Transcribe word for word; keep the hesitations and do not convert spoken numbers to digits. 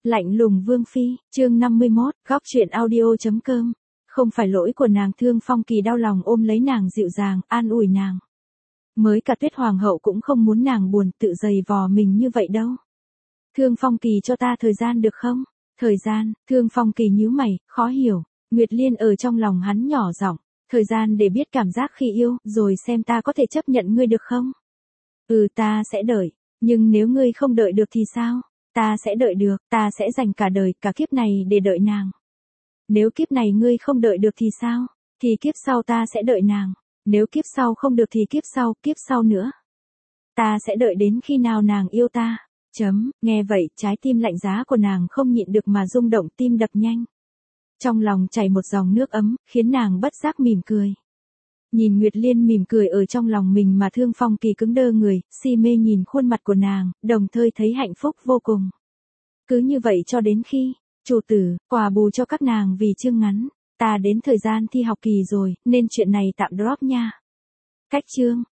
Lạnh lùng Vương Phi, chương năm mươi mốt, góc chuyện audio.com. Không phải lỗi của nàng. Thương Phong Kỳ đau lòng ôm lấy nàng dịu dàng, an ủi nàng. Mới cả Tuyết Hoàng hậu cũng không muốn nàng buồn, tự giày vò mình như vậy đâu. Thương Phong Kỳ cho ta thời gian được không? Thời gian, Thương Phong Kỳ nhíu mày, khó hiểu. Nguyệt Liên ở trong lòng hắn nhỏ giọng, thời gian để biết cảm giác khi yêu, rồi xem ta có thể chấp nhận ngươi được không? Ừ, ta sẽ đợi, nhưng nếu ngươi không đợi được thì sao? Ta sẽ đợi được, ta sẽ dành cả đời, cả kiếp này để đợi nàng. Nếu kiếp này ngươi không đợi được thì sao? Thì kiếp sau ta sẽ đợi nàng. Nếu kiếp sau không được thì kiếp sau, kiếp sau nữa. Ta sẽ đợi đến khi nào nàng yêu ta. Chấm, nghe vậy, trái tim lạnh giá của nàng không nhịn được mà rung động, tim đập nhanh. Trong lòng chảy một dòng nước ấm, khiến nàng bất giác mỉm cười. Nhìn Nguyệt Liên mỉm cười ở trong lòng mình mà Thương Phong Kỳ cứng đơ người, si mê nhìn khuôn mặt của nàng, đồng thời thấy hạnh phúc vô cùng. Cứ như vậy cho đến khi, chủ tử, quà bù cho các nàng vì chương ngắn, ta đến thời gian thi học kỳ rồi, nên chuyện này tạm drop nha. Cách chương,